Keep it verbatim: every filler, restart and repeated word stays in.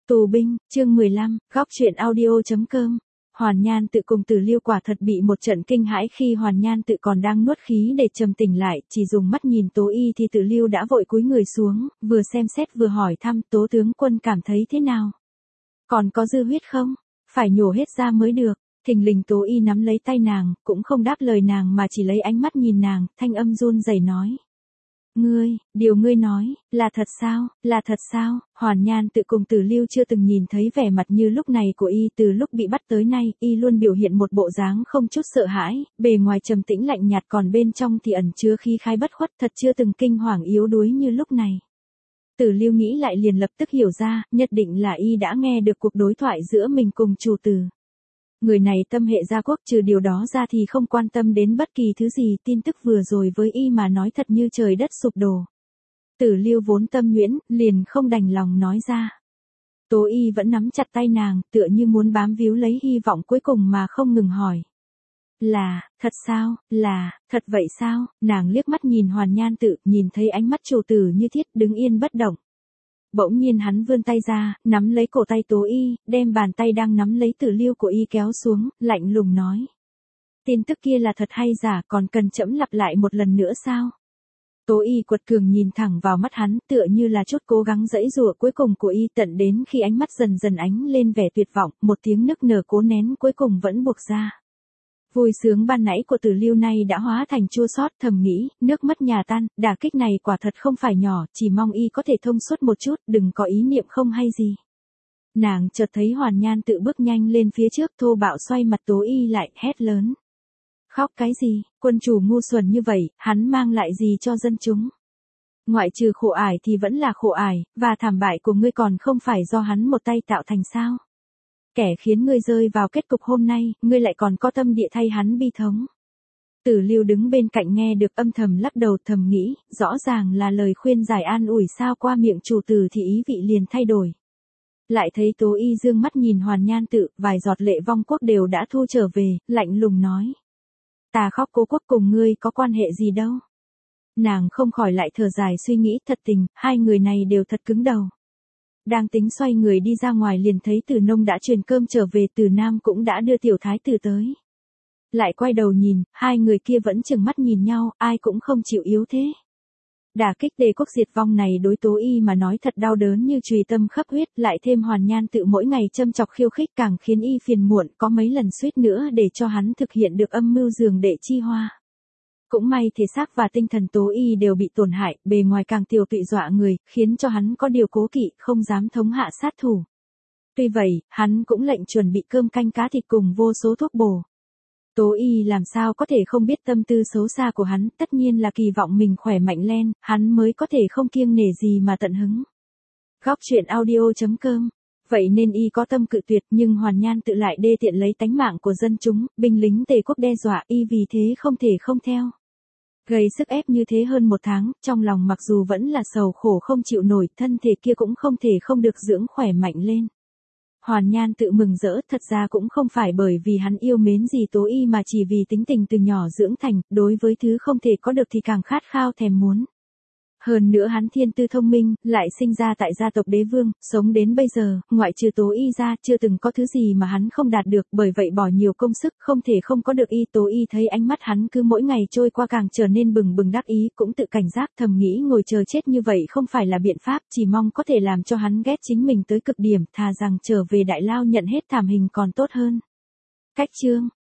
Tù binh, chương mười lăm, góc truyện audio.com. Hoàn Nhan Tự cùng Tử Lưu quả thật bị một trận kinh hãi khi Hoàn Nhan Tự còn đang nuốt khí để trầm tỉnh lại, chỉ dùng mắt nhìn Tố Y thì Tử Lưu đã vội cúi người xuống, vừa xem xét vừa hỏi thăm Tố tướng quân cảm thấy thế nào? Còn có dư huyết không? Phải nhổ hết ra mới được. Thình lình Tố Y nắm lấy tay nàng, cũng không đáp lời nàng mà chỉ lấy ánh mắt nhìn nàng, thanh âm run rẩy nói. Ngươi, điều ngươi nói, là thật sao, là thật sao? Hoàn Nhan Tự cùng Tử Lưu chưa từng nhìn thấy vẻ mặt như lúc này của y, từ lúc bị bắt tới nay, y luôn biểu hiện một bộ dáng không chút sợ hãi, bề ngoài trầm tĩnh lạnh nhạt còn bên trong thì ẩn chứa khí khái bất khuất, thật chưa từng kinh hoàng yếu đuối như lúc này. Tử Lưu nghĩ lại liền lập tức hiểu ra, nhất định là y đã nghe được cuộc đối thoại giữa mình cùng chủ tử. Người này tâm hệ gia quốc, trừ điều đó ra thì không quan tâm đến bất kỳ thứ gì, tin tức vừa rồi với y mà nói thật như trời đất sụp đổ. Tử Lưu vốn tâm nhuyễn, liền không đành lòng nói ra. Tố Y vẫn nắm chặt tay nàng, tựa như muốn bám víu lấy hy vọng cuối cùng mà không ngừng hỏi. Là, thật sao, là, thật vậy sao? Nàng liếc mắt nhìn Hoàn Nhan Tự, nhìn thấy ánh mắt chủ tử như thiết đứng yên bất động. Bỗng nhiên hắn vươn tay ra, nắm lấy cổ tay Tố Y, đem bàn tay đang nắm lấy Tử Lưu của y kéo xuống, lạnh lùng nói. Tin tức kia là thật hay giả, còn cần trẫm lặp lại một lần nữa sao? Tố Y quật cường nhìn thẳng vào mắt hắn, tựa như là chút cố gắng giãy giụa cuối cùng của y, tận đến khi ánh mắt dần dần ánh lên vẻ tuyệt vọng, một tiếng nức nở cố nén cuối cùng vẫn buộc ra. Vui sướng ban nãy của Tử Lưu nay đã hóa thành chua xót, thầm nghĩ, nước mắt nhà tan, đả kích này quả thật không phải nhỏ, chỉ mong y có thể thông suốt một chút, đừng có ý niệm không hay gì. Nàng chợt thấy Hoàn Nhan Tự bước nhanh lên phía trước, thô bạo xoay mặt Tố Y lại, hét lớn. Khóc cái gì, quân chủ ngu xuẩn như vậy, hắn mang lại gì cho dân chúng? Ngoại trừ khổ ải thì vẫn là khổ ải, và thảm bại của ngươi còn không phải do hắn một tay tạo thành sao? Kẻ khiến ngươi rơi vào kết cục hôm nay, ngươi lại còn có tâm địa thay hắn bi thống. Tử Lưu đứng bên cạnh nghe được âm thầm lắc đầu, thầm nghĩ, rõ ràng là lời khuyên giải an ủi, sao qua miệng chủ tử thì ý vị liền thay đổi. Lại thấy Tố Y dương mắt nhìn Hoàn Nhan Tự, vài giọt lệ vong quốc đều đã thu trở về, lạnh lùng nói. Ta khóc cố quốc cùng ngươi có quan hệ gì đâu. Nàng không khỏi lại thở dài suy nghĩ, thật tình, hai người này đều thật cứng đầu. Đang tính xoay người đi ra ngoài liền thấy Từ Nông đã truyền cơm trở về, Từ Nam cũng đã đưa tiểu thái tử tới. Lại quay đầu nhìn, hai người kia vẫn chừng mắt nhìn nhau, ai cũng không chịu yếu thế. Đả kích Tề quốc diệt vong này đối Tố Y mà nói thật đau đớn như chùy tâm khắp huyết, lại thêm Hoàn Nhan Tự mỗi ngày châm chọc khiêu khích càng khiến y phiền muộn, có mấy lần suýt nữa để cho hắn thực hiện được âm mưu giường đệ chi hoa. Cũng may thể xác và tinh thần Tố Y đều bị tổn hại, bề ngoài càng tiều tụy dọa người, khiến cho hắn có điều cố kỵ, không dám thống hạ sát thủ. Tuy vậy, hắn cũng lệnh chuẩn bị cơm canh cá thịt cùng vô số thuốc bổ. Tố Y làm sao có thể không biết tâm tư xấu xa của hắn, tất nhiên là kỳ vọng mình khỏe mạnh lên, hắn mới có thể không kiêng nể gì mà tận hứng. Góc truyện audio.com. Vậy nên y có tâm cự tuyệt, nhưng Hoàn Nhan Tự lại đê tiện lấy tánh mạng của dân chúng, binh lính Tề quốc đe dọa, y vì thế không thể không theo. Gây sức ép như thế hơn một tháng, trong lòng mặc dù vẫn là sầu khổ không chịu nổi, thân thể kia cũng không thể không được dưỡng khỏe mạnh lên. Hoàn Nhan Tự mừng rỡ, thật ra cũng không phải bởi vì hắn yêu mến gì Tố Y mà chỉ vì tính tình từ nhỏ dưỡng thành, đối với thứ không thể có được thì càng khát khao thèm muốn. Hơn nữa hắn thiên tư thông minh, lại sinh ra tại gia tộc đế vương, sống đến bây giờ, ngoại trừ Tố Y ra, chưa từng có thứ gì mà hắn không đạt được, bởi vậy bỏ nhiều công sức, không thể không có được y. Tố Y thấy ánh mắt hắn cứ mỗi ngày trôi qua càng trở nên bừng bừng đắc ý, cũng tự cảnh giác, thầm nghĩ ngồi chờ chết như vậy không phải là biện pháp, chỉ mong có thể làm cho hắn ghét chính mình tới cực điểm, thà rằng trở về đại lao nhận hết thảm hình còn tốt hơn. Cách chương